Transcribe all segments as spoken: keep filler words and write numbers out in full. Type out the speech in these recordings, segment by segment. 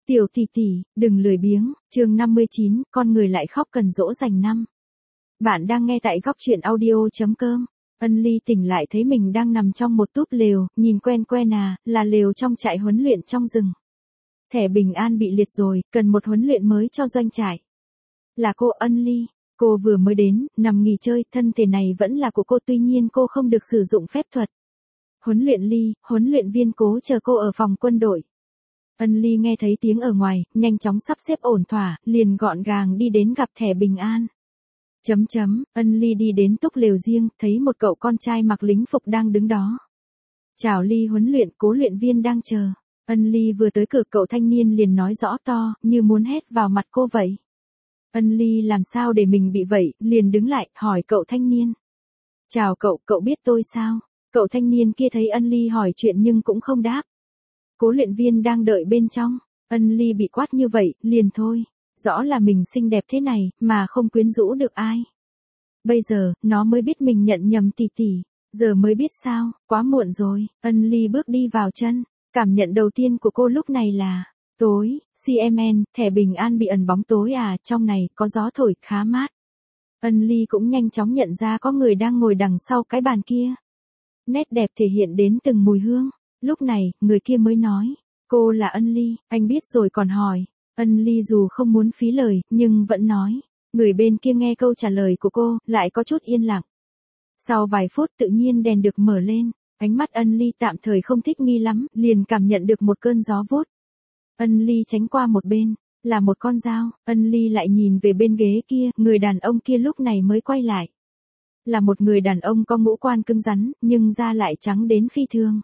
Tiểu tỷ tỷ, đừng lười biếng, chương năm mươi chín, con người lại khóc cần dỗ dành năm. Bạn đang nghe tại góc truyện audio.com. Ân Ly tỉnh lại thấy mình đang nằm trong một túp lều, nhìn quen quen à, là lều trong trại huấn luyện trong rừng. Thẻ bình an bị liệt rồi, cần một huấn luyện mới cho doanh trại. Là cô Ân Ly, cô vừa mới đến, nằm nghỉ chơi, thân thể này vẫn là của cô, tuy nhiên cô không được sử dụng phép thuật. Huấn luyện Ly, huấn luyện viên Cố chờ cô ở phòng quân đội. Ân Ly nghe thấy tiếng ở ngoài, nhanh chóng sắp xếp ổn thỏa, liền gọn gàng đi đến gặp thẻ bình an. Chấm chấm, Ân Ly đi đến túp lều riêng, thấy một cậu con trai mặc lính phục đang đứng đó. Chào Ly, huấn luyện, Cố luyện viên đang chờ. Ân Ly vừa tới cửa, cậu thanh niên liền nói rõ to, như muốn hét vào mặt cô vậy. Ân Ly làm sao để mình bị vậy, liền đứng lại, hỏi cậu thanh niên. Chào cậu, cậu biết tôi sao? Cậu thanh niên kia thấy Ân Ly hỏi chuyện nhưng cũng không đáp. Cố luyện viên đang đợi bên trong. Ân Ly bị quát như vậy, liền thôi. Rõ là mình xinh đẹp thế này, mà không quyến rũ được ai. Bây giờ, nó mới biết mình nhận nhầm tỷ tỷ. Giờ mới biết sao, quá muộn rồi. Ân Ly bước đi vào chân. Cảm nhận đầu tiên của cô lúc này là tối, xê em en, thẻ bình an bị ẩn bóng tối à, trong này có gió thổi khá mát. Ân Ly cũng nhanh chóng nhận ra có người đang ngồi đằng sau cái bàn kia. Nét đẹp thể hiện đến từng mùi hương. Lúc này, người kia mới nói, cô là Ân Ly, anh biết rồi còn hỏi. Ân Ly dù không muốn phí lời, nhưng vẫn nói. Người bên kia nghe câu trả lời của cô, lại có chút yên lặng. Sau vài phút tự nhiên đèn được mở lên, ánh mắt Ân Ly tạm thời không thích nghi lắm, liền cảm nhận được một cơn gió vút. Ân Ly tránh qua một bên, là một con dao, Ân Ly lại nhìn về bên ghế kia, người đàn ông kia lúc này mới quay lại. Là một người đàn ông có ngũ quan cứng rắn, nhưng da lại trắng đến phi thường.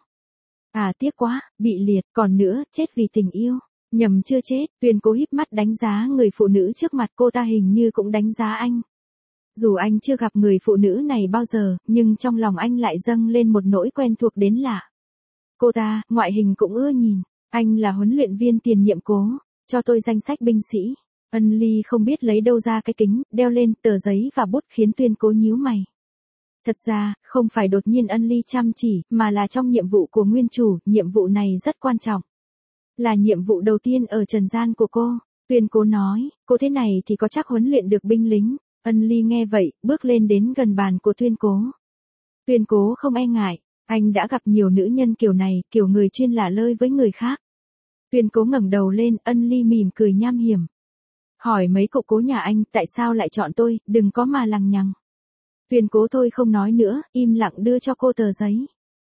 À tiếc quá, bị liệt, còn nữa, chết vì tình yêu. Nhầm chưa chết, Tuyên Cố híp mắt đánh giá người phụ nữ trước mặt, cô ta hình như cũng đánh giá anh. Dù anh chưa gặp người phụ nữ này bao giờ, nhưng trong lòng anh lại dâng lên một nỗi quen thuộc đến lạ. Cô ta, ngoại hình cũng ưa nhìn. Anh là huấn luyện viên tiền nhiệm Cố, cho tôi danh sách binh sĩ. Ân Ly không biết lấy đâu ra cái kính, đeo lên tờ giấy và bút, khiến Tuyên Cố nhíu mày. Thật ra, không phải đột nhiên Ân Ly chăm chỉ, mà là trong nhiệm vụ của nguyên chủ, nhiệm vụ này rất quan trọng. Là nhiệm vụ đầu tiên ở trần gian của cô. Tuyên Cố nói, cô thế này thì có chắc huấn luyện được binh lính. Ân Ly nghe vậy, bước lên đến gần bàn của Tuyên Cố. Tuyên Cố không e ngại, anh đã gặp nhiều nữ nhân kiểu này, kiểu người chuyên lả lơi với người khác. Tuyên Cố ngẩng đầu lên, Ân Ly mỉm cười nham hiểm. Hỏi mấy cậu Cố nhà anh, tại sao lại chọn tôi, đừng có mà lằng nhằng. Tuyên Cố thôi không nói nữa, im lặng đưa cho cô tờ giấy.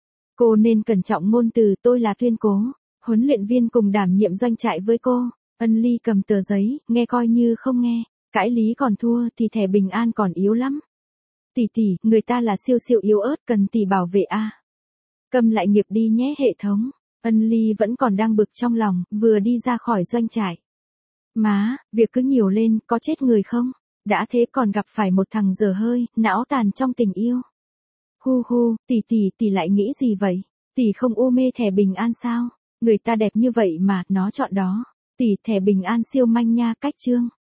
Cô nên cẩn trọng ngôn từ, tôi là Tuyên Cố, huấn luyện viên cùng đảm nhiệm doanh trại với cô. Ân Ly cầm tờ giấy, nghe coi như không nghe, cãi lý còn thua thì thẻ bình an còn yếu lắm. Tỷ tỷ, người ta là siêu siêu yếu ớt, cần tỷ bảo vệ a. À. Cầm lại nghiệp đi nhé hệ thống. Ân Ly vẫn còn đang bực trong lòng, vừa đi ra khỏi doanh trại. Má, việc cứ nhiều lên, có chết người không? Đã thế còn gặp phải một thằng dở hơi, não tàn trong tình yêu. Hu hu, tỷ tỷ tỷ lại nghĩ gì vậy? Tỷ không u mê thẻ bình an sao? Người ta đẹp như vậy mà, nó chọn đó. Tỷ, thẻ bình an siêu manh nha, cách chương.